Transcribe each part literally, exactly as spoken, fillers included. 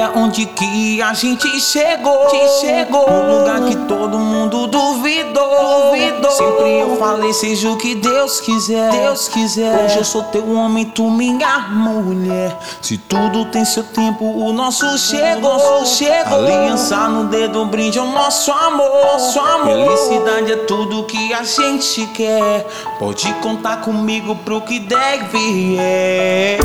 Olha onde que a gente chegou, chegou. Um lugar que todo mundo duvidou, duvidou. Sempre eu falei, seja o que Deus quiser, Deus quiser. Hoje eu sou teu homem, tu minha mulher. Se tudo tem seu tempo, o nosso chegou, nosso chegou. Aliança no dedo, brinde ao nosso amor, nosso amor. Felicidade é tudo que a gente quer. Pode contar comigo pro que der e vier.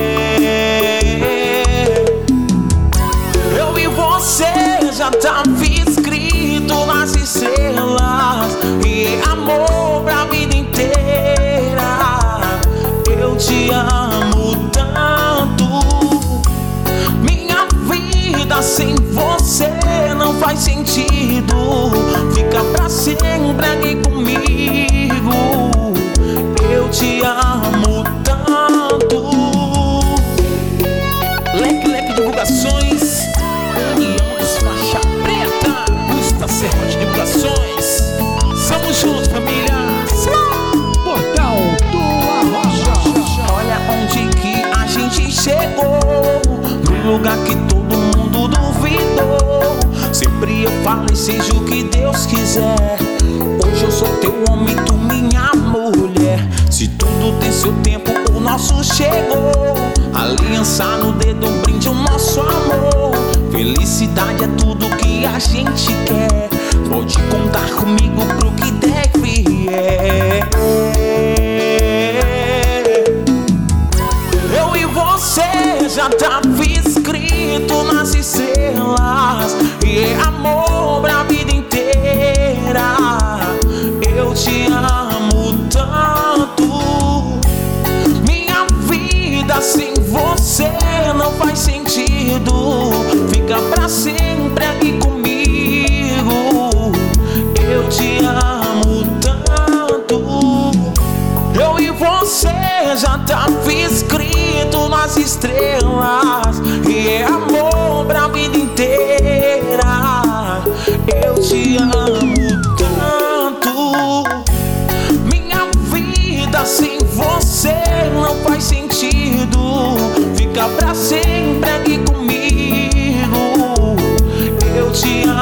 Eu e você já tá escrito nas estrelas, e é amor pra vida inteira. Eu te amo tanto, minha vida sem você não faz sentido. Fica pra sempre aqui comigo. Eu te amo tanto. Leque Leque Divulgações, União dos Faixa Preta, Gusta Serrote Divulgações. Somos juntos, família. Portal do Arrocha. Olha onde que a gente chegou, no lugar que todo mundo duvidou. Sempre eu falei, seja o que Deus quiser. Hoje eu sou teu homem, tu minha mulher. Se tudo tem seu tempo, o nosso chegou. Aliança no dedo, brinde o nosso amor. Felicidade é tudo que a gente quer. Pode contar comigo pro que der e vier. Eu e você já tá escrito nas estrelas, e é amor pra vida inteira. Eu te amo tanto, minha vida sem você não faz sentido. Fica pra sempre aqui comigo. Eu te amo tanto. Eu e você já tá escrito nas estrelas, e é amor pra vida inteira. Eu te amo tanto, minha vida sem você não faz sentido. Fica pra sempre aqui comigo. Eu te amo.